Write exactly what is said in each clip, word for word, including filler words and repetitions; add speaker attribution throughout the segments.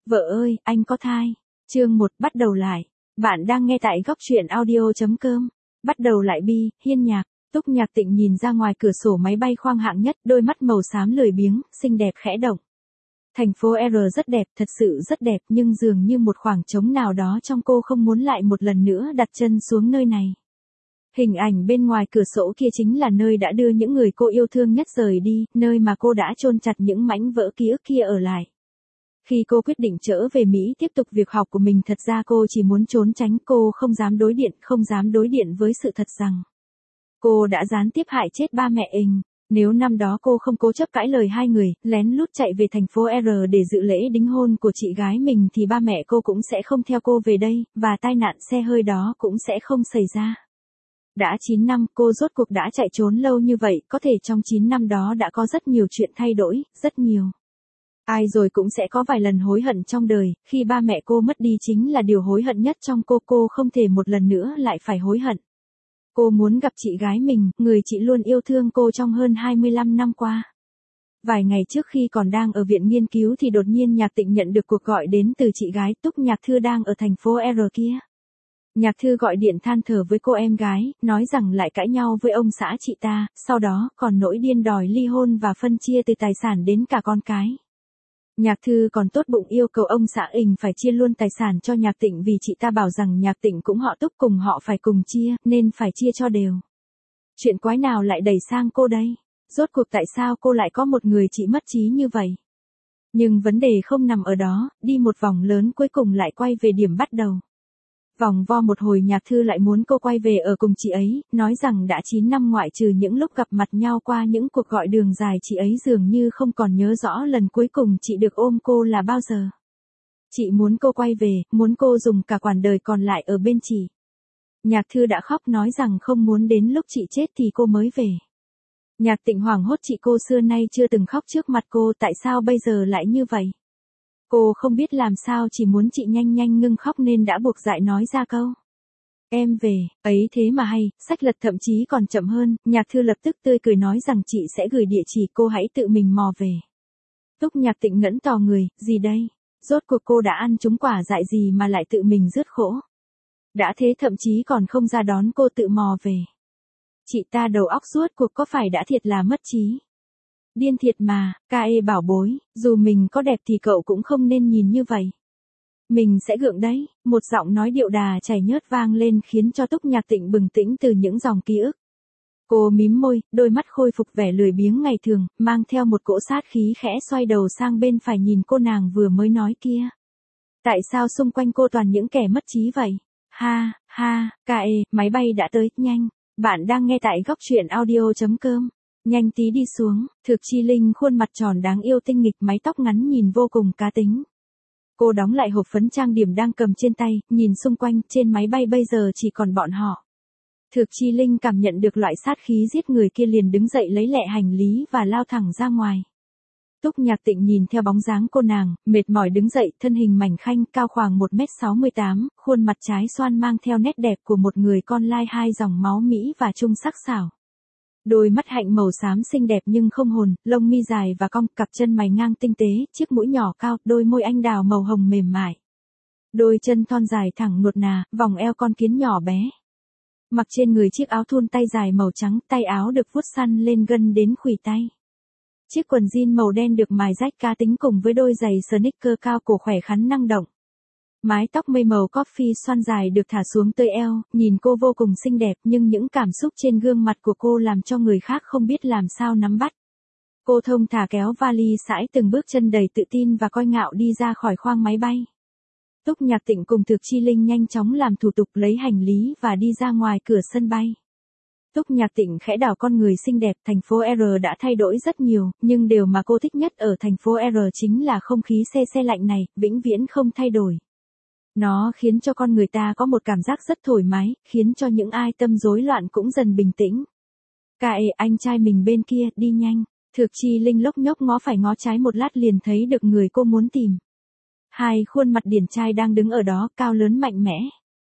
Speaker 1: Vợ ơi, anh có thai. Chương một bắt đầu lại. Bạn đang nghe tại góc truyện audio.com. Bắt đầu lại Bi, Hiên Nhạc. Túc Nhạc Tịnh nhìn ra ngoài cửa sổ máy bay khoang hạng nhất, đôi mắt màu xám lười biếng, xinh đẹp khẽ động. Thành phố R rất đẹp, thật sự rất đẹp, nhưng dường như một khoảng trống nào đó trong cô không muốn lại một lần nữa đặt chân xuống nơi này. Hình ảnh bên ngoài cửa sổ kia chính là nơi đã đưa những người cô yêu thương nhất rời đi, nơi mà cô đã chôn chặt những mảnh vỡ ký ức kia ở lại. Khi cô quyết định trở về Mỹ tiếp tục việc học của mình, thật ra cô chỉ muốn trốn tránh, cô không dám đối điện, không dám đối điện với sự thật rằng cô đã gián tiếp hại chết ba mẹ mình. Nếu năm đó cô không cố chấp cãi lời hai người, lén lút chạy về thành phố R để dự lễ đính hôn của chị gái mình thì ba mẹ cô cũng sẽ không theo cô về đây, và tai nạn xe hơi đó cũng sẽ không xảy ra. Đã chín năm, cô rốt cuộc đã chạy trốn lâu như vậy, có thể trong chín năm đó đã có rất nhiều chuyện thay đổi, rất nhiều. Ai rồi cũng sẽ có vài lần hối hận trong đời, khi ba mẹ cô mất đi chính là điều hối hận nhất trong cô, cô không thể một lần nữa lại phải hối hận. Cô muốn gặp chị gái mình, người chị luôn yêu thương cô trong hơn hai mươi lăm năm qua. Vài ngày trước khi còn đang ở viện nghiên cứu thì đột nhiên Nhạc Tịnh nhận được cuộc gọi đến từ chị gái Túc Nhạc Thư đang ở thành phố R kia. Nhạc Thư gọi điện than thở với cô em gái, nói rằng lại cãi nhau với ông xã chị ta, sau đó còn nổi điên đòi ly hôn và phân chia từ tài sản đến cả con cái. Nhạc Thư còn tốt bụng yêu cầu ông xã ình phải chia luôn tài sản cho Nhạc Tịnh vì chị ta bảo rằng Nhạc Tịnh cũng họ Túc cùng họ phải cùng chia, nên phải chia cho đều. Chuyện quái nào lại đẩy sang cô đây? Rốt cuộc tại sao cô lại có một người chị mất trí như vậy? Nhưng vấn đề không nằm ở đó, đi một vòng lớn cuối cùng lại quay về điểm bắt đầu. Vòng vo một hồi Nhạc Thư lại muốn cô quay về ở cùng chị ấy, nói rằng đã chín năm ngoại trừ những lúc gặp mặt nhau qua những cuộc gọi đường dài, chị ấy dường như không còn nhớ rõ lần cuối cùng chị được ôm cô là bao giờ. Chị muốn cô quay về, muốn cô dùng cả quãng đời còn lại ở bên chị. Nhạc Thư đã khóc nói rằng không muốn đến lúc chị chết thì cô mới về. Nhạc Tịnh hoảng hốt, chị cô xưa nay chưa từng khóc trước mặt cô, tại sao bây giờ lại như vậy? Cô không biết làm sao, chỉ muốn chị nhanh nhanh ngưng khóc nên đã buộc dại nói ra câu. Em về, ấy thế mà hay, sách lật thậm chí còn chậm hơn, Nhạc Thư lập tức tươi cười nói rằng chị sẽ gửi địa chỉ, cô hãy tự mình mò về. Túc Nhạc Tịnh ngẫn tò người, gì đây? Rốt cuộc cô đã ăn trúng quả dại gì mà lại tự mình rước khổ? Đã thế thậm chí còn không ra đón cô tự mò về. Chị ta đầu óc suốt cuộc có phải đã thiệt là mất trí? Điên thiệt mà, ca ê bảo bối, dù mình có đẹp thì cậu cũng không nên nhìn như vậy. Mình sẽ gượng đấy, một giọng nói điệu đà chảy nhớt vang lên khiến cho Túc Nhạc Tịnh bừng tỉnh từ những dòng ký ức. Cô mím môi, đôi mắt khôi phục vẻ lười biếng ngày thường, mang theo một cỗ sát khí khẽ xoay đầu sang bên phải nhìn cô nàng vừa mới nói kia. Tại sao xung quanh cô toàn những kẻ mất trí vậy? Ha, ha, ca ê, máy bay đã tới, nhanh. Bạn đang nghe tại góc truyện audio.com. Nhanh tí đi xuống, Thực Chi Linh khuôn mặt tròn đáng yêu tinh nghịch, mái tóc ngắn nhìn vô cùng cá tính. Cô đóng lại hộp phấn trang điểm đang cầm trên tay, nhìn xung quanh, trên máy bay bây giờ chỉ còn bọn họ. Thực Chi Linh cảm nhận được loại sát khí giết người kia liền đứng dậy lấy lẹ hành lý và lao thẳng ra ngoài. Túc Nhạc Tịnh nhìn theo bóng dáng cô nàng, mệt mỏi đứng dậy, thân hình mảnh khanh, cao khoảng một mét sáu mươi tám, khuôn mặt trái xoan mang theo nét đẹp của một người con lai hai dòng máu Mỹ và trung sắc sảo. Đôi mắt hạnh màu xám xinh đẹp nhưng không hồn, lông mi dài và cong, cặp chân mày ngang tinh tế, chiếc mũi nhỏ cao, đôi môi anh đào màu hồng mềm mại. Đôi chân thon dài thẳng nuột nà, vòng eo con kiến nhỏ bé. Mặc trên người chiếc áo thun tay dài màu trắng, tay áo được vuốt săn lên gân đến khuỷu tay. Chiếc quần jean màu đen được mài rách cá tính cùng với đôi giày sneaker cao cổ khỏe khoắn năng động. Mái tóc mây màu coffee xoăn dài được thả xuống tới eo, nhìn cô vô cùng xinh đẹp nhưng những cảm xúc trên gương mặt của cô làm cho người khác không biết làm sao nắm bắt. Cô thông thả kéo vali sải từng bước chân đầy tự tin và coi ngạo đi ra khỏi khoang máy bay. Túc Nhạc Tịnh cùng Thực Chi Linh nhanh chóng làm thủ tục lấy hành lý và đi ra ngoài cửa sân bay. Túc Nhạc Tịnh khẽ đảo con người xinh đẹp, thành phố R đã thay đổi rất nhiều, nhưng điều mà cô thích nhất ở thành phố R chính là không khí se se lạnh này, vĩnh viễn không thay đổi. Nó khiến cho con người ta có một cảm giác rất thoải mái, khiến cho những ai tâm rối loạn cũng dần bình tĩnh. Ca ê, anh trai mình bên kia, đi nhanh. Thực Chi Linh lốc nhốc ngó phải ngó trái một lát liền thấy được người cô muốn tìm. Hai khuôn mặt điển trai đang đứng ở đó, cao lớn mạnh mẽ.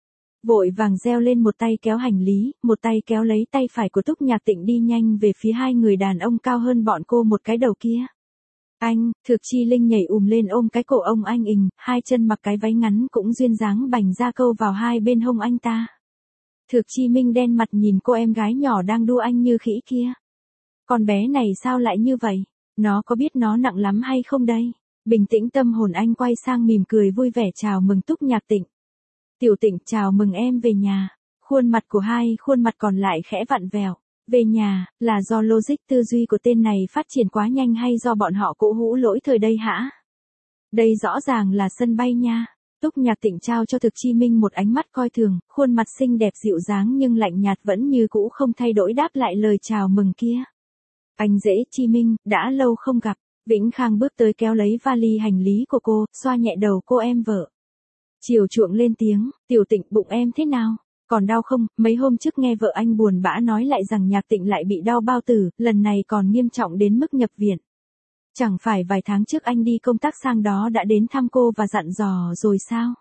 Speaker 1: Vội vàng reo lên, một tay kéo hành lý, một tay kéo lấy tay phải của Túc Nhạc Tịnh đi nhanh về phía hai người đàn ông cao hơn bọn cô một cái đầu kia. Anh, Thược Chi Linh nhảy ùm lên ôm cái cổ ông anh ình, hai chân mặc cái váy ngắn cũng duyên dáng bành ra câu vào hai bên hông anh ta. Thược Chi Minh đen mặt nhìn cô em gái nhỏ đang đua anh như khỉ kia. Con bé này sao lại như vậy? Nó có biết nó nặng lắm hay không đây? Bình tĩnh tâm hồn anh quay sang mỉm cười vui vẻ chào mừng Túc Nhạc Tịnh. Tiểu Tịnh chào mừng em về nhà. Khuôn mặt của hai khuôn mặt còn lại khẽ vặn vẹo. Về nhà, là do logic tư duy của tên này phát triển quá nhanh hay do bọn họ cổ hũ lỗi thời đây hả? Đây rõ ràng là sân bay nha. Túc Nhạc Tịnh trao cho Thực Chi Minh một ánh mắt coi thường, khuôn mặt xinh đẹp dịu dáng nhưng lạnh nhạt vẫn như cũ không thay đổi đáp lại lời chào mừng kia. Anh dễ Chi Minh, đã lâu không gặp. Vĩnh Khang bước tới kéo lấy vali hành lý của cô, xoa nhẹ đầu cô em vợ. Chiều chuộng lên tiếng, Tiểu Tịnh bụng em thế nào? Còn đau không? Mấy hôm trước nghe vợ anh buồn bã nói lại rằng Nhạc Tịnh lại bị đau bao tử, lần này còn nghiêm trọng đến mức nhập viện. Chẳng phải vài tháng trước anh đi công tác sang đó đã đến thăm cô và dặn dò rồi sao?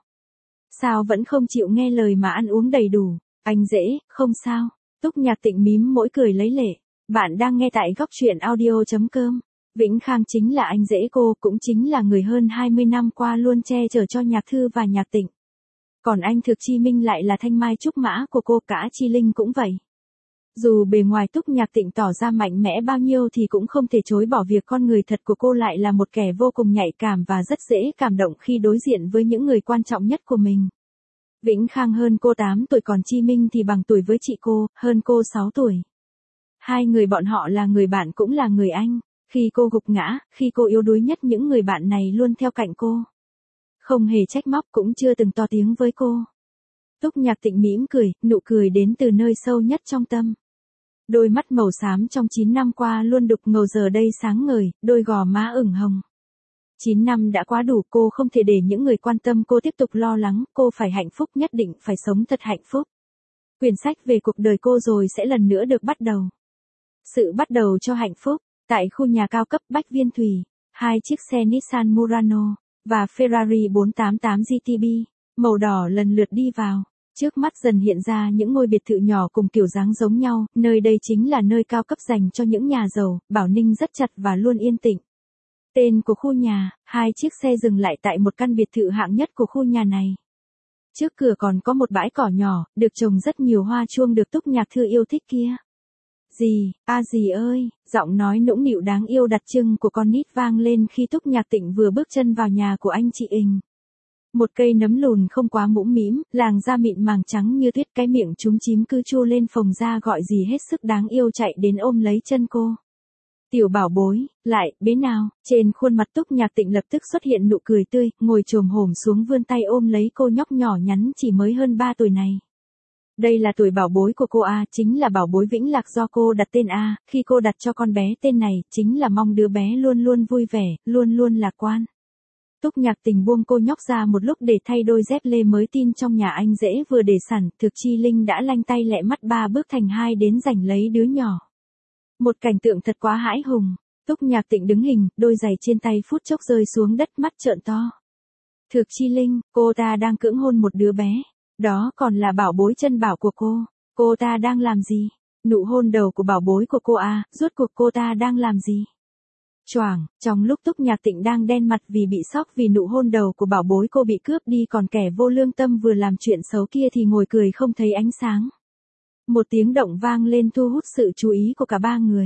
Speaker 1: Sao vẫn không chịu nghe lời mà ăn uống đầy đủ? Anh dễ, không sao. Túc Nhạc Tịnh mím mỗi cười lấy lệ. Bạn đang nghe tại góc truyện audio chấm com. Vĩnh Khang chính là anh rể cô, cũng chính là người hơn hai mươi năm qua luôn che chở cho Nhạc Thư và Nhạc Tịnh. Còn anh Thực Chi Minh lại là thanh mai trúc mã của cô, cả Chi Linh cũng vậy. Dù bề ngoài Túc Nhạc Tịnh tỏ ra mạnh mẽ bao nhiêu thì cũng không thể chối bỏ việc con người thật của cô lại là một kẻ vô cùng nhạy cảm và rất dễ cảm động khi đối diện với những người quan trọng nhất của mình. Vĩnh Khang hơn cô tám tuổi, còn Chi Minh thì bằng tuổi với chị cô, hơn cô sáu tuổi. Hai người bọn họ là người bạn cũng là người anh. Khi cô gục ngã, khi cô yếu đuối nhất, những người bạn này luôn theo cạnh cô. Không hề trách móc, cũng chưa từng to tiếng với cô. Túc Nhạc Tịnh mỉm cười, nụ cười đến từ nơi sâu nhất trong tâm. Đôi mắt màu xám trong chín năm qua luôn đục ngầu giờ đây sáng ngời, đôi gò má ửng hồng. chín năm đã quá đủ, cô không thể để những người quan tâm cô tiếp tục lo lắng, cô phải hạnh phúc, nhất định phải sống thật hạnh phúc. Quyển sách về cuộc đời cô rồi sẽ lần nữa được bắt đầu. Sự bắt đầu cho hạnh phúc. Tại khu nhà cao cấp Bách Viên Thủy, hai chiếc xe Nissan Murano và Ferrari bốn tám tám G T B màu đỏ lần lượt đi vào. Trước mắt dần hiện ra những ngôi biệt thự nhỏ cùng kiểu dáng giống nhau, nơi đây chính là nơi cao cấp dành cho những nhà giàu, bảo ninh rất chặt và luôn yên tĩnh. Tên của khu nhà, hai chiếc xe dừng lại tại một căn biệt thự hạng nhất của khu nhà này. Trước cửa còn có một bãi cỏ nhỏ, được trồng rất nhiều hoa chuông được Túc Nhạc Thư yêu thích kia. Dì, a à dì ơi, giọng nói nũng nịu đáng yêu đặc trưng của con nít vang lên khi Túc Nhạc Tịnh vừa bước chân vào nhà của anh chị Ình. Một cây nấm lùn không quá mũm mĩm, làn da mịn màng trắng như tuyết, cái miệng chúm chím cứ chua lên phồng ra gọi dì hết sức đáng yêu chạy đến ôm lấy chân cô. Tiểu bảo bối, lại, bế nào, trên khuôn mặt Túc Nhạc Tịnh lập tức xuất hiện nụ cười tươi, ngồi chồm hổm xuống vươn tay ôm lấy cô nhóc nhỏ nhắn chỉ mới hơn ba tuổi này. Đây là tuổi bảo bối của cô A, chính là bảo bối Vĩnh Lạc do cô đặt tên A, khi cô đặt cho con bé tên này, chính là mong đứa bé luôn luôn vui vẻ, luôn luôn lạc quan. Túc Nhạc Tình buông cô nhóc ra một lúc để thay đôi dép lê mới tin trong nhà anh dễ vừa để sẵn, Thực Chi Linh đã lanh tay lẹ mắt ba bước thành hai đến giành lấy đứa nhỏ. Một cảnh tượng thật quá hãi hùng. Túc Nhạc Tịnh đứng hình, đôi giày trên tay phút chốc rơi xuống đất, mắt trợn to. Thực Chi Linh, cô ta đang cưỡng hôn một đứa bé. Đó còn là bảo bối chân bảo của cô. Cô ta đang làm gì? Nụ hôn đầu của bảo bối của cô à, rốt cuộc cô ta đang làm gì? Choảng, trong lúc Túc Nhạc Tịnh đang đen mặt vì bị sốc vì nụ hôn đầu của bảo bối cô bị cướp đi, còn kẻ vô lương tâm vừa làm chuyện xấu kia thì ngồi cười không thấy ánh sáng. Một tiếng động vang lên thu hút sự chú ý của cả ba người.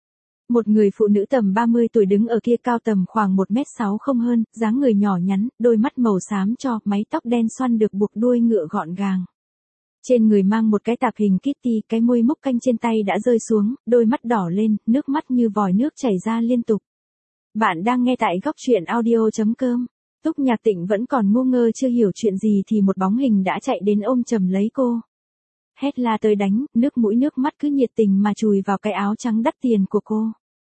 Speaker 1: Một người phụ nữ tầm ba mươi tuổi đứng ở kia, cao tầm khoảng một mét sáu không hơn, dáng người nhỏ nhắn, đôi mắt màu xám cho, mái tóc đen xoăn được buộc đuôi ngựa gọn gàng. Trên người mang một cái tạp hình Kitty, cái môi múc canh trên tay đã rơi xuống, đôi mắt đỏ lên, nước mắt như vòi nước chảy ra liên tục. Bạn đang nghe tại góc truyện audio chấm com. Túc Nhạc Tịnh vẫn còn ngu ngơ chưa hiểu chuyện gì thì một bóng hình đã chạy đến ôm chầm lấy cô. Hét la tới đánh, nước mũi nước mắt cứ nhiệt tình mà chùi vào cái áo trắng đắt tiền của cô.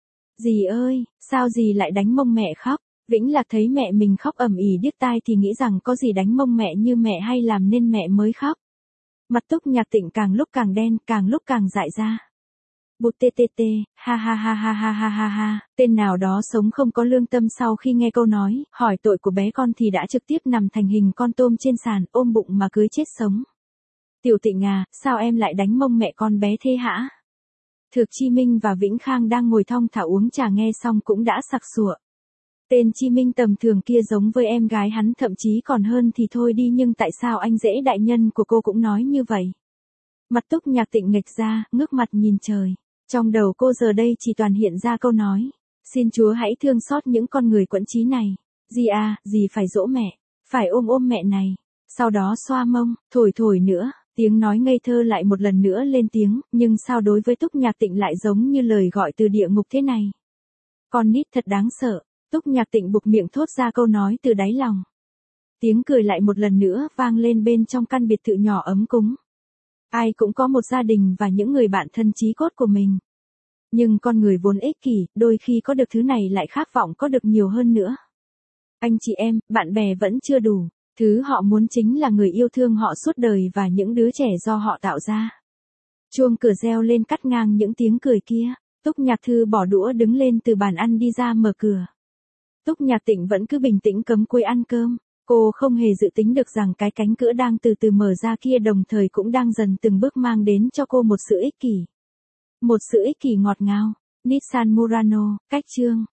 Speaker 1: Dì ơi, sao dì lại đánh mông mẹ khóc? Vĩnh Lạc thấy mẹ mình khóc ầm ĩ điếc tai thì nghĩ rằng có gì đánh mông mẹ như mẹ hay làm nên mẹ mới khóc. Mặt Túc Nhạc Tịnh càng lúc càng đen, càng lúc càng dại ra. Bụt tê tê tê, ha ha ha ha ha ha ha ha, tên nào đó sống không có lương tâm sau khi nghe câu nói, hỏi tội của bé con thì đã trực tiếp nằm thành hình con tôm trên sàn, ôm bụng mà cưới chết sống. Tiểu Tịnh à, sao em lại đánh mông mẹ con bé thế hả? Thực Chi Minh và Vĩnh Khang đang ngồi thong thả uống trà nghe xong cũng đã sặc sụa. Tên Chi Minh tầm thường kia giống với em gái hắn thậm chí còn hơn thì thôi đi, nhưng tại sao anh rể đại nhân của cô cũng nói như vậy? Mặt Túc Nhạc Tịnh nghệch ra, ngước mặt nhìn trời. Trong đầu cô giờ đây chỉ toàn hiện ra câu nói. Xin Chúa hãy thương xót những con người quẫn trí này. Dì à, dì phải dỗ mẹ. Phải ôm ôm mẹ này. Sau đó xoa mông, thổi thổi nữa. Tiếng nói ngây thơ lại một lần nữa lên tiếng, nhưng sao đối với Túc Nhạc Tịnh lại giống như lời gọi từ địa ngục thế này? Con nít thật đáng sợ. Túc Nhạc Tịnh buộc miệng thốt ra câu nói từ đáy lòng. Tiếng cười lại một lần nữa vang lên bên trong căn biệt thự nhỏ ấm cúng. Ai cũng có một gia đình và những người bạn thân chí cốt của mình. Nhưng con người vốn ích kỷ, đôi khi có được thứ này lại khát vọng có được nhiều hơn nữa. Anh chị em, bạn bè vẫn chưa đủ. Thứ họ muốn chính là người yêu thương họ suốt đời và những đứa trẻ do họ tạo ra. Chuông cửa reo lên cắt ngang những tiếng cười kia. Túc Nhạc Thư bỏ đũa đứng lên từ bàn ăn đi ra mở cửa. Túc Nhạc Tịnh vẫn cứ bình tĩnh cấm cúi ăn cơm. Cô không hề dự tính được rằng cái cánh cửa đang từ từ mở ra kia đồng thời cũng đang dần từng bước mang đến cho cô một sự ích kỷ. Một sự ích kỷ ngọt ngào. Nissan Murano, cách chương.